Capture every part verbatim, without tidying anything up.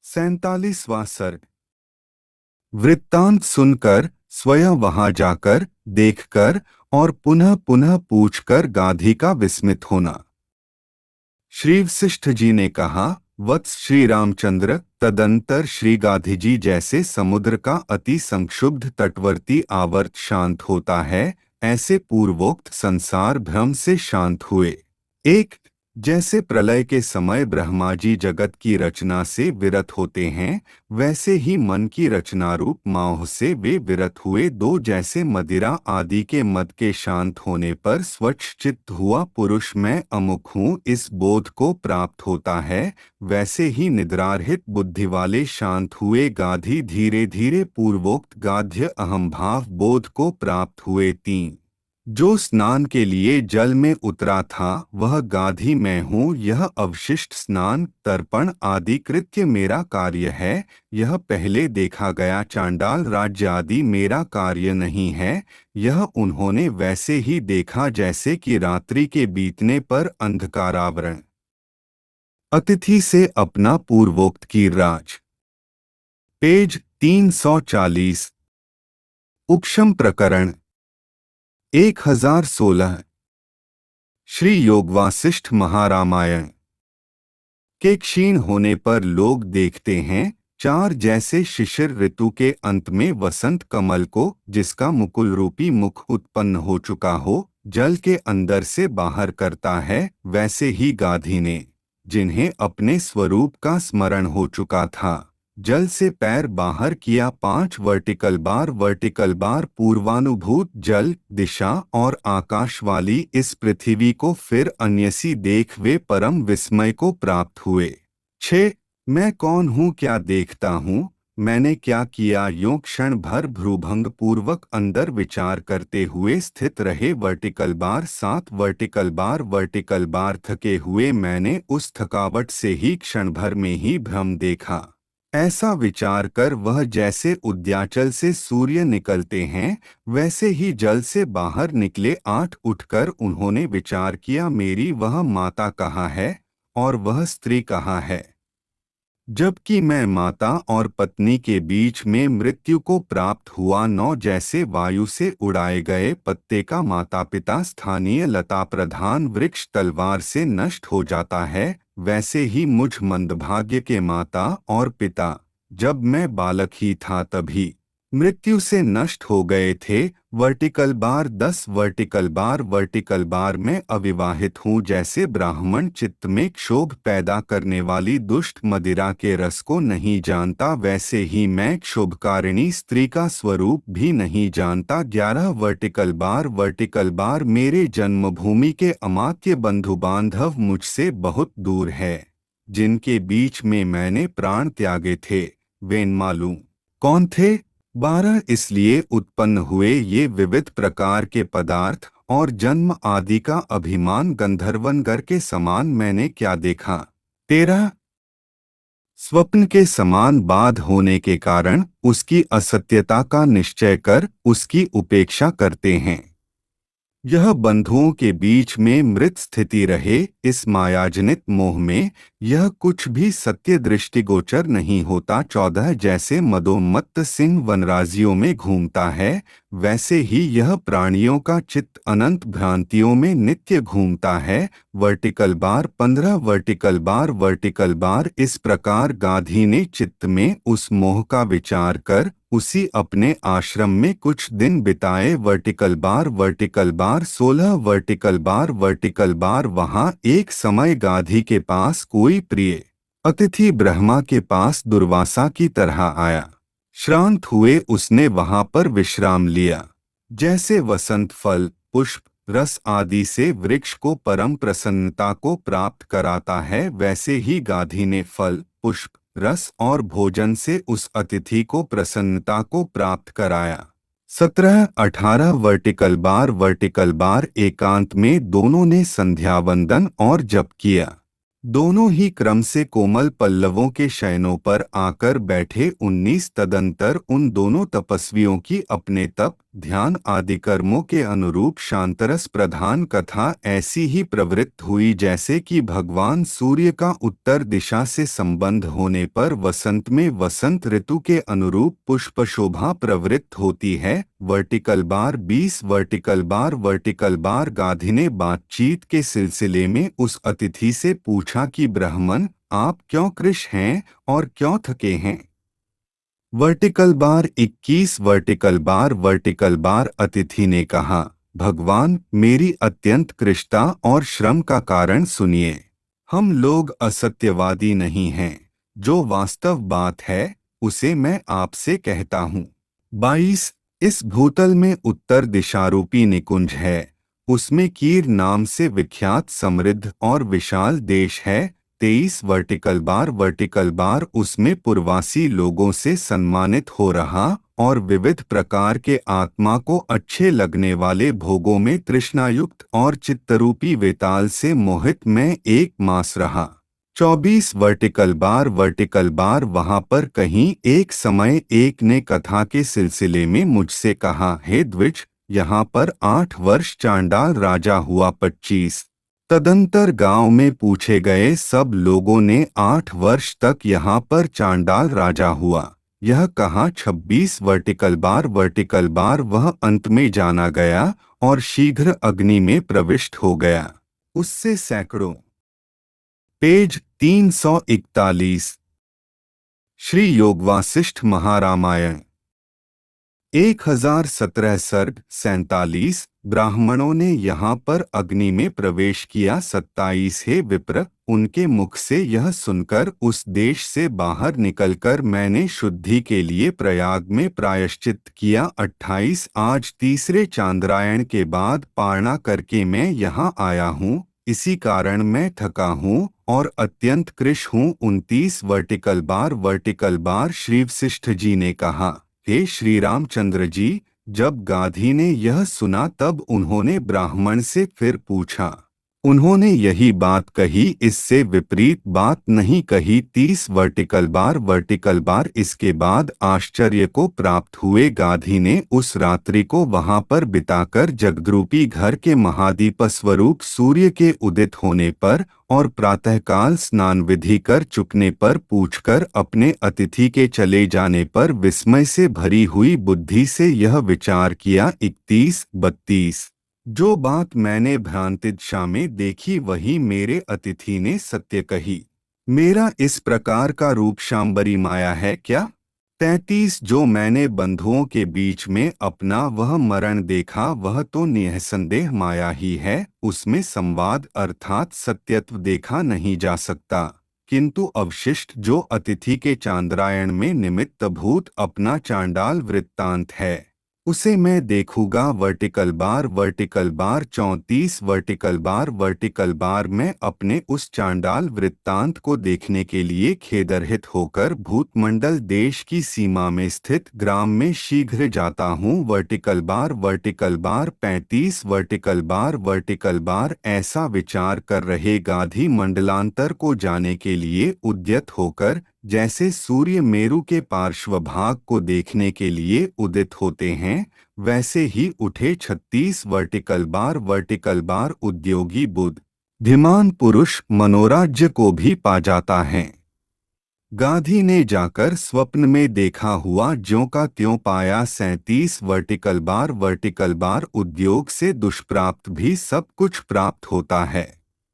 सैंतालीसवां सर्ग। वृत्तांत सुनकर, स्वयं वहां जाकर, देखकर और पुनः पुनः पूछकर गाधी का विस्मित होना। श्री वशिष्ठ जी ने कहा, वत्स श्री रामचंद्र, तदंतर श्री गाधी जी जैसे समुद्र का अति संक्षुब्ध तटवर्ती आवर्त शांत होता है, ऐसे पूर्वोक्त संसार भ्रम से शांत हुए। एक, जैसे प्रलय के समय ब्रह्मा जी जगत की रचना से विरत होते हैं, वैसे ही मन की रचना रूप मोह से वे विरत हुए। दो, जैसे मदिरा आदि के मद के शांत होने पर स्वच्छ चित्त हुआ पुरुष मैं अमुक हूँ इस बोध को प्राप्त होता है, वैसे ही निद्रारहित बुद्धि वाले शांत हुए गाधी धीरे धीरे पूर्वोक्त गाध्य अहम भाव बोध को प्राप्त हुए। तीन, जो स्नान के लिए जल में उतरा था वह गाधी मैं हूँ, यह अवशिष्ट स्नान तर्पण आदि कृत्य मेरा कार्य है, यह पहले देखा गया चांडाल राज्य आदि मेरा कार्य नहीं है, यह उन्होंने वैसे ही देखा जैसे कि रात्रि के बीतने पर अंधकारावरण। अतिथि से अपना पूर्वोक्त की राज। पेज तीन सौ चालीस। उपशम प्रकरण एक हजार सोलह। श्री योग वासिष्ठ महारामायण के क्षीण होने पर लोग देखते हैं चार, जैसे शिशिर ऋतु के अंत में वसंत कमल को, जिसका मुकुल रूपी मुख उत्पन्न हो चुका हो, जल के अंदर से बाहर करता है, वैसे ही गाधी ने, जिन्हें अपने स्वरूप का स्मरण हो चुका था, जल से पैर बाहर किया। पांच, वर्टिकल बार वर्टिकल बार पूर्वानुभूत जल, दिशा और आकाश वाली इस पृथ्वी को फिर अन्यसी देख वे परम विस्मय को प्राप्त हुए। छः, मैं कौन हूँ, क्या देखता हूँ, मैंने क्या किया, यों क्षण भर भ्रूभंग पूर्वक अंदर विचार करते हुए स्थित रहे। वर्टिकल बार सात, वर्टिकल बार वर्टिकल बार थके हुए मैंने उस थकावट से ही क्षण भर में ही भ्रम देखा। ऐसा विचार कर वह जैसे उद्याचल से सूर्य निकलते हैं, वैसे ही जल से बाहर निकले। आठ, उठकर उन्होंने विचार किया मेरी वह माता कहाँ है और वह स्त्री कहाँ है, जबकि मैं माता और पत्नी के बीच में मृत्यु को प्राप्त हुआ। नौ, जैसे वायु से उड़ाए गए पत्ते का माता पिता स्थानीय लता प्रधान वृक्ष तलवार से नष्ट हो जाता है, वैसे ही मुझ मंदभाग्य के माता और पिता, जब मैं बालक ही था तभी मृत्यु से नष्ट हो गए थे। वर्टिकल बार दस, वर्टिकल बार वर्टिकल बार में अविवाहित हूँ, जैसे ब्राह्मण चित्त में क्षोभ पैदा करने वाली दुष्ट मदिरा के रस को नहीं जानता, वैसे ही मैं क्षोभकारिणी स्त्री का स्वरूप भी नहीं जानता। ग्यारह, वर्टिकल बार वर्टिकल बार मेरे जन्मभूमि के अमात्य बंधु बांधव मुझसे बहुत दूर है, जिनके बीच में मैंने प्राण त्यागे थे, वे मालूम कौन थे। बारह, इसलिए उत्पन्न हुए ये विविध प्रकार के पदार्थ और जन्म आदि का अभिमान गंधर्वनगर के समान मैंने क्या देखा। तेरह, स्वप्न के समान बाध होने के कारण उसकी असत्यता का निश्चय कर उसकी उपेक्षा करते हैं। यह बंधुओं के बीच में मृत स्थिति रहे, इस मायाजनित मोह में यह कुछ भी सत्य दृष्टिगोचर नहीं होता। चौदह, जैसे मदोन्मत्त सिंह वनराजियों में घूमता है, वैसे ही यह प्राणियों का चित्त अनंत भ्रांतियों में नित्य घूमता है। वर्टिकल बार पंद्रह, वर्टिकल बार वर्टिकल बार इस प्रकार गाधी ने चित्त में उस मोह का विचार कर उसी अपने आश्रम में कुछ दिन बिताए। वर्टिकल बार वर्टिकल बार सोलह, वर्टिकल बार वर्टिकल बार वहाँ एक समय गाधी के पास कोई प्रिय अतिथि ब्रह्मा के पास दुर्वासा की तरह आया। श्रांत हुए उसने वहाँ पर विश्राम लिया। जैसे वसंत फल पुष्प रस आदि से वृक्ष को परम प्रसन्नता को प्राप्त कराता है, वैसे ही गाधी ने फल पुष्प रस और भोजन से उस अतिथि को प्रसन्नता को प्राप्त कराया। सत्रह, अठारह, वर्टिकल बार वर्टिकल बार एकांत में दोनों ने संध्या वंदन और जप किया। दोनों ही क्रम से कोमल पल्लवों के शयनों पर आकर बैठे उन्नीस। तदंतर उन दोनों तपस्वियों की अपने तप, ध्यान आदि कर्मों के अनुरूप शांतरस प्रधान कथा ऐसी ही प्रवृत्त हुई जैसे कि भगवान सूर्य का उत्तर दिशा से संबंध होने पर वसंत में वसंत ऋतु के अनुरूप पुष्प शोभा प्रवृत्त होती है। वर्टिकल बार बीस vertical bar vertical bar Gadhi ने बातचीत के सिलसिले में उस अतिथि से पूछा कि ब्राह्मण, आप क्यों कृश हैं और क्यों थके हैं। वर्टिकल बार इक्कीस वर्टिकल बार वर्टिकल बार अतिथि ने कहा, भगवान, मेरी अत्यंत कृशता और श्रम का कारण सुनिए। हम लोग असत्यवादी नहीं हैं, जो वास्तव बात है उसे मैं आपसे कहता हूँ। बाईस इस भूतल में उत्तर दिशारूपी निकुंज है, उसमें कीर नाम से विख्यात समृद्ध और विशाल देश है। तेईस वर्टिकल बार वर्टिकल बार उसमें पूर्वासी लोगों से सम्मानित हो रहा और विविध प्रकार के आत्मा को अच्छे लगने वाले भोगों में तृष्णायुक्त और चित्तरूपी वेताल से मोहित मैं एक मास रहा। चौबीस वर्टिकल बार वर्टिकल बार वहां पर कहीं एक समय एक ने कथा के सिलसिले में मुझसे कहा, हे द्विज, यहाँ पर आठ वर्ष चांडाल राजा हुआ। पच्चीस तदंतर गांव में पूछे गए सब लोगों ने आठ वर्ष तक यहाँ पर चांडाल राजा हुआ यह कहा। छब्बीस वर्टिकल बार वर्टिकल बार वह अंत में जाना गया और शीघ्र अग्नि में प्रविष्ट हो गया। उससे सैकड़ों पेज तीन सौ इकतालीस श्री योग वासिष्ठ महारामायण एक हजार सत्रह सर्ग सैंतालीस ब्राह्मणों ने यहाँ पर अग्नि में प्रवेश किया। सत्ताईस हे विप्र, उनके मुख से यह सुनकर उस देश से बाहर निकलकर मैंने शुद्धि के लिए प्रयाग में प्रायश्चित किया। अट्ठाईस आज तीसरे चांद्रायण के बाद पारणा करके मैं यहाँ आया हूँ, इसी कारण मैं थका हूँ और अत्यंत कृश हूँ। उनतीस vertical bar vertical bar Shri Vashishtha ji ने कहा, हे श्री रामचंद्र जी, जब गाधी ने यह सुना तब उन्होंने ब्राह्मण से फिर पूछा। उन्होंने यही बात कही, इससे विपरीत बात नहीं कही। तीस वर्टिकल बार वर्टिकल बार इसके बाद आश्चर्य को प्राप्त हुए गाधी ने उस रात्रि को वहां पर बिताकर जगद्रूपी घर के महादीप स्वरूप सूर्य के उदित होने पर और प्रातःकाल स्नान विधि कर चुकने पर पूछकर अपने अतिथि के चले जाने पर विस्मय से भरी हुई बुद्धि से यह विचार किया। इकतीस बत्तीस जो बात मैंने भ्रांतिदशा में देखी वही मेरे अतिथि ने सत्य कही। मेरा इस प्रकार का रूप शांबरी माया है क्या। तैंतीस जो मैंने बंधुओं के बीच में अपना वह मरण देखा वह तो निःसंदेह माया ही है, उसमें संवाद अर्थात सत्यत्व देखा नहीं जा सकता। किंतु अवशिष्ट जो अतिथि के चांद्रायण में निमित्त भूत अपना चांडाल वृत्तांत है उसे मैं देखूंगा। वर्टिकल बार वर्टिकल बार चौंतीस वर्टिकल बार वर्टिकल बार मैं अपने उस चांडाल वृत्तांत को देखने के लिए खेदरहित होकर भूतमंडल देश की सीमा में स्थित ग्राम में शीघ्र जाता हूँ। वर्टिकल बार वर्टिकल बार पैंतीस वर्टिकल बार वर्टिकल बार ऐसा विचार कर रहे गाधी मंडलांतर को जाने के लिए उद्यत होकर जैसे सूर्य मेरु के पार्श्वभाग को देखने के लिए उदित होते हैं वैसे ही उठे। छत्तीस वर्टिकल बार वर्टिकल बार उद्योगी बुद्धिमान पुरुष मनोराज्य को भी पा जाता है। गाधी ने जाकर स्वप्न में देखा हुआ ज्यों का त्यों पाया। सैंतीस वर्टिकल बार वर्टिकल बार उद्योग से दुष्प्राप्त भी सब कुछ प्राप्त होता है।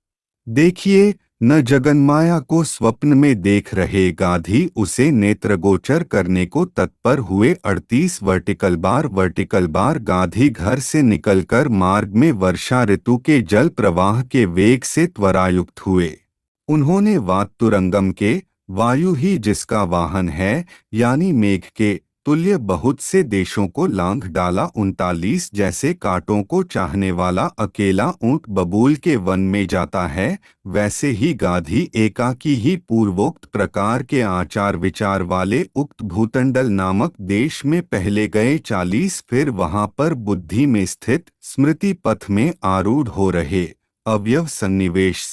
देखिए, न जगन्माया को स्वप्न में देख रहे गाधी उसे नेत्रगोचर करने को तत्पर हुए। अड़तीस vertical bar vertical bar Gadhi घर से निकलकर मार्ग में वर्षा ऋतु के जल प्रवाह के वेग से त्वरायुक्त हुए। उन्होंने वातुरंगम के वायु ही जिसका वाहन है यानी मेघ के तुल्य बहुत से देशों को लांघ डाला। उनतालीस जैसे कांटों को चाहने वाला अकेला ऊंट बबूल के वन में जाता है वैसे ही गाधी एकाकी ही पूर्वोक्त प्रकार के आचार विचार वाले उक्त भूतंडल नामक देश में पहले गए। चालीस फिर वहां पर बुद्धि में स्थित स्मृति पथ में आरूढ़ हो रहे अवयव सन्निवेश से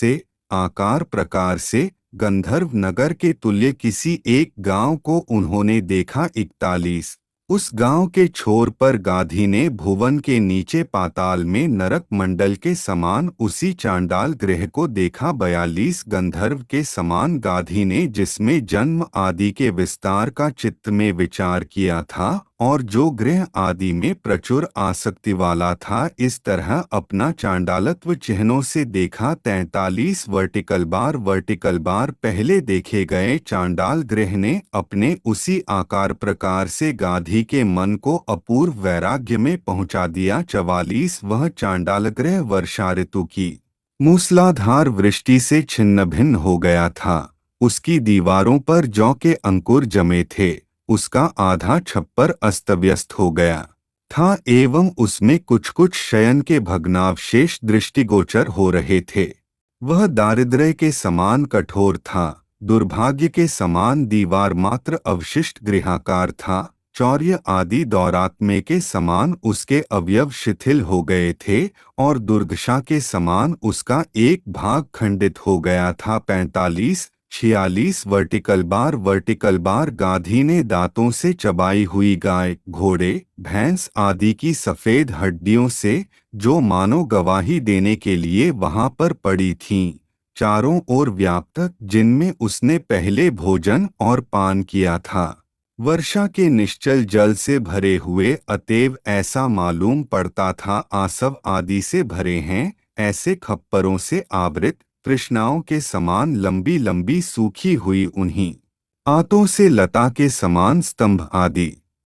आकार प्रकार से गंधर्व नगर के तुल्य किसी एक गांव को उन्होंने देखा। इकतालीस उस गांव के छोर पर गाधी ने भुवन के नीचे पाताल में नरक मंडल के समान उसी चांडाल गृह को देखा। बयालीस गंधर्व के समान गाधी ने जिसमें जन्म आदि के विस्तार का चित्त में विचार किया था और जो गृह आदि में प्रचुर आसक्ति वाला था, इस तरह अपना चांडालत्व चिन्हों से देखा। तैंतालीस वर्टिकल बार वर्टिकल बार पहले देखे गए चांडाल गृह ने अपने उसी आकार प्रकार से गाधी के मन को अपूर्व वैराग्य में पहुंचा दिया। चवालीस वह चांडाल गृह वर्षा ऋतु की मूसलाधार वृष्टि से छिन्न भिन्न हो गया था। उसकी दीवारों पर जौ के अंकुर जमे थे, उसका आधा छप्पर अस्तव्यस्त हो गया था एवं उसमें कुछ कुछ शयन के भग्नावशेष दृष्टिगोचर हो रहे थे। वह दारिद्र्य के समान कठोर था, दुर्भाग्य के समान दीवार मात्र अवशिष्ट गृहाकार था। चौर्य आदि दौरात्म्य के समान उसके अवयव शिथिल हो गए थे और दुर्दशा के समान उसका एक भाग खंडित हो गया था। पैंतालीस छियालीस vertical bar vertical bar Gadhi ने दांतों से चबाई हुई गाय, घोड़े, भैंस आदि की सफेद हड्डियों से, जो मानो गवाही देने के लिए वहां पर पड़ी थीं, चारों ओर व्याप्त, जिनमें उसने पहले भोजन और पान किया था, वर्षा के निश्चल जल से भरे हुए, अतएव ऐसा मालूम पड़ता था आसव आदि से भरे हैं। ऐसे खप्परों से आवृत तृष्णाओं के समान लंबी लंबी सूखी हुई उन्हीं आंतों से लता के समान स्तंभ आदि।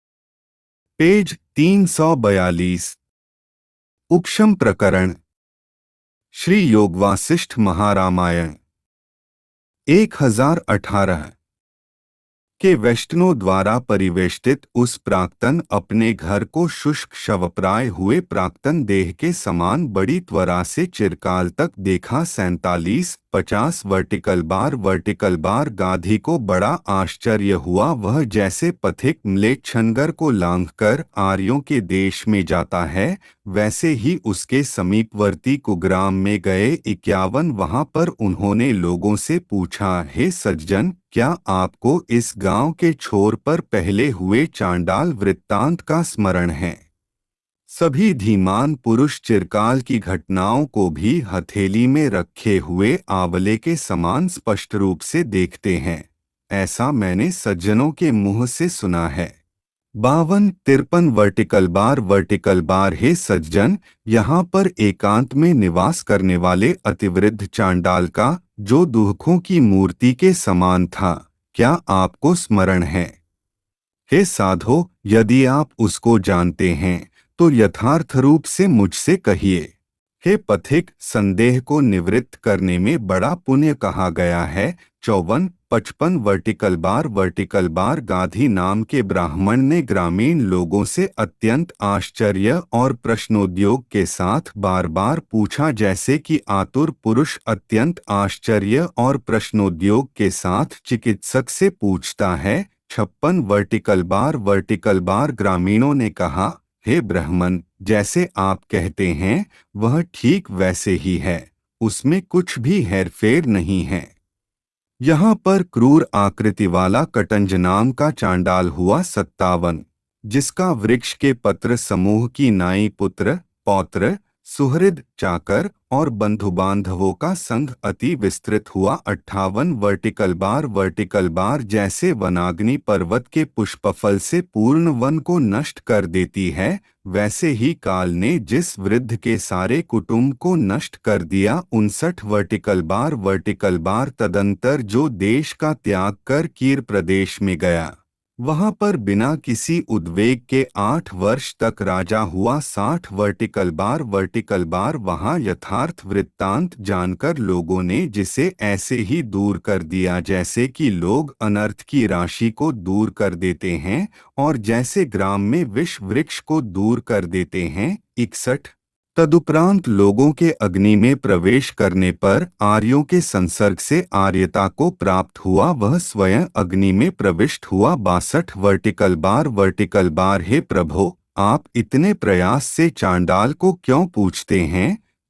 पेज तीन सौ बयालीस। उपशम प्रकरण श्री योगवासिष्ठ महारामायण एक हजार अठारह के वैष्णव द्वारा परिवेष्टित उस प्राक्तन अपने घर को शुष्क शवप्राय हुए प्राक्तन देह के समान बड़ी त्वरा से चिरकाल तक देखा। सैंतालीस पचास vertical bar vertical bar Gadhi को बड़ा आश्चर्य हुआ। वह जैसे पथिक म्लेच्छनगर को लांघकर आर्यों के देश में जाता है, वैसे ही उसके समीपवर्ती कुग्राम में गए। इक्यावन वहां पर उन्होंने लोगों से पूछा, हे सज्जन, क्या आपको इस गांव के छोर पर पहले हुए चांडाल वृत्तांत का स्मरण है? सभी धीमान पुरुष चिरकाल की घटनाओं को भी हथेली में रखे हुए आंवले के समान स्पष्ट रूप से देखते हैं। ऐसा मैंने सज्जनों के मुंह से सुना है। बावन तिरपन वर्टिकल बार वर्टिकल बार हे सज्जन, यहाँ पर एकांत में निवास करने वाले अतिवृद्ध चांडाल का, जो दुखों की मूर्ति के समान था, क्या आपको स्मरण है? हे साधो, यदि आप उसको जानते हैं तो यथार्थ रूप से मुझसे कहिए। हे पथिक, संदेह को निवृत्त करने में बड़ा पुण्य कहा गया है। चौवन पचपन vertical bar vertical bar Gadhi नाम के ब्राह्मण ने ग्रामीण लोगों से अत्यंत आश्चर्य और प्रश्नोद्योग के साथ बार बार पूछा, जैसे कि आतुर पुरुष अत्यंत आश्चर्य और प्रश्नोद्योग के साथ चिकित्सक से पूछता है। छप्पन वर्टिकल बार वर्टिकल बार ग्रामीणों ने कहा, हे ब्राह्मण, जैसे आप कहते हैं वह ठीक वैसे ही है, उसमें कुछ भी हेरफेर नहीं है। यहाँ पर क्रूर आकृति वाला कटंज नाम का चांडाल हुआ। सत्तावन जिसका वृक्ष के पत्र समूह की नाई पुत्र, पौत्र, सुहृद, चाकर और बंधु बांधवों का संघ अति विस्तृत हुआ। अट्ठावन वर्टिकल बार वर्टिकल बार जैसे वनाग्नि पर्वत के पुष्पफल से पूर्ण वन को नष्ट कर देती है, वैसे ही काल ने जिस वृद्ध के सारे कुटुंब को नष्ट कर दिया। उनसठ वर्टिकल बार वर्टिकल बार तदंतर जो देश का त्याग कर कीर प्रदेश में गया, वहां पर बिना किसी उद्वेग के आठ वर्ष तक राजा हुआ। साठ वर्टिकल बार वर्टिकल बार वहां यथार्थ वृत्तांत जानकर लोगों ने जिसे ऐसे ही दूर कर दिया जैसे कि लोग अनर्थ की राशि को दूर कर देते हैं और जैसे ग्राम में विष वृक्ष को दूर कर देते हैं। इकसठ तदुपरांत लोगों के अग्नि में प्रवेश करने पर आर्यों के संसर्ग से आर्यता को प्राप्त हुआ, वह स्वयं अग्नि में प्रविष्ट हुआ। बासठ वर्टिकल बार वर्टिकल बार हे प्रभो, आप इतने प्रयास से चांडाल को क्यों पूछते हैं?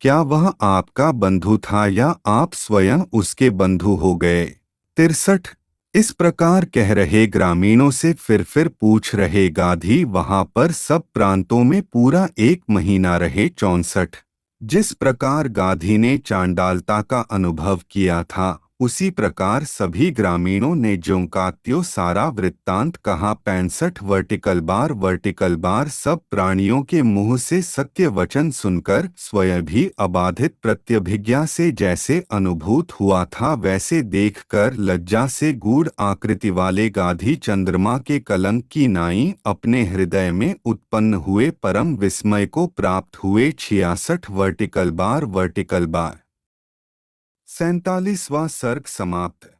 क्या वह आपका बंधु था या आप स्वयं उसके बंधु हो गए? तिरसठ। इस प्रकार कह रहे ग्रामीणों से फिर फिर पूछ रहे गाधी वहां पर सब प्रांतों में पूरा एक महीना रहे। चौंसठ। जिस प्रकार गाधी ने चांडालता का अनुभव किया था उसी प्रकार सभी ग्रामीणों ने ज्यों सारा वृत्तांत कहा। पैंसठ। वर्टिकल बार वर्टिकल बार सब प्राणियों के मुंह से सत्य वचन सुनकर स्वयं भी अबाधित प्रत्यभिज्ञा से जैसे अनुभूत हुआ था वैसे देखकर लज्जा से गूढ़ आकृति वाले गाधी चंद्रमा के कलंक की नाई अपने हृदय में उत्पन्न हुए परम विस्मय को प्राप्त हुए। छियासठ। वर्टिकल बार वर्टिकल बार। सैंतालीसवां सर्ग समाप्त।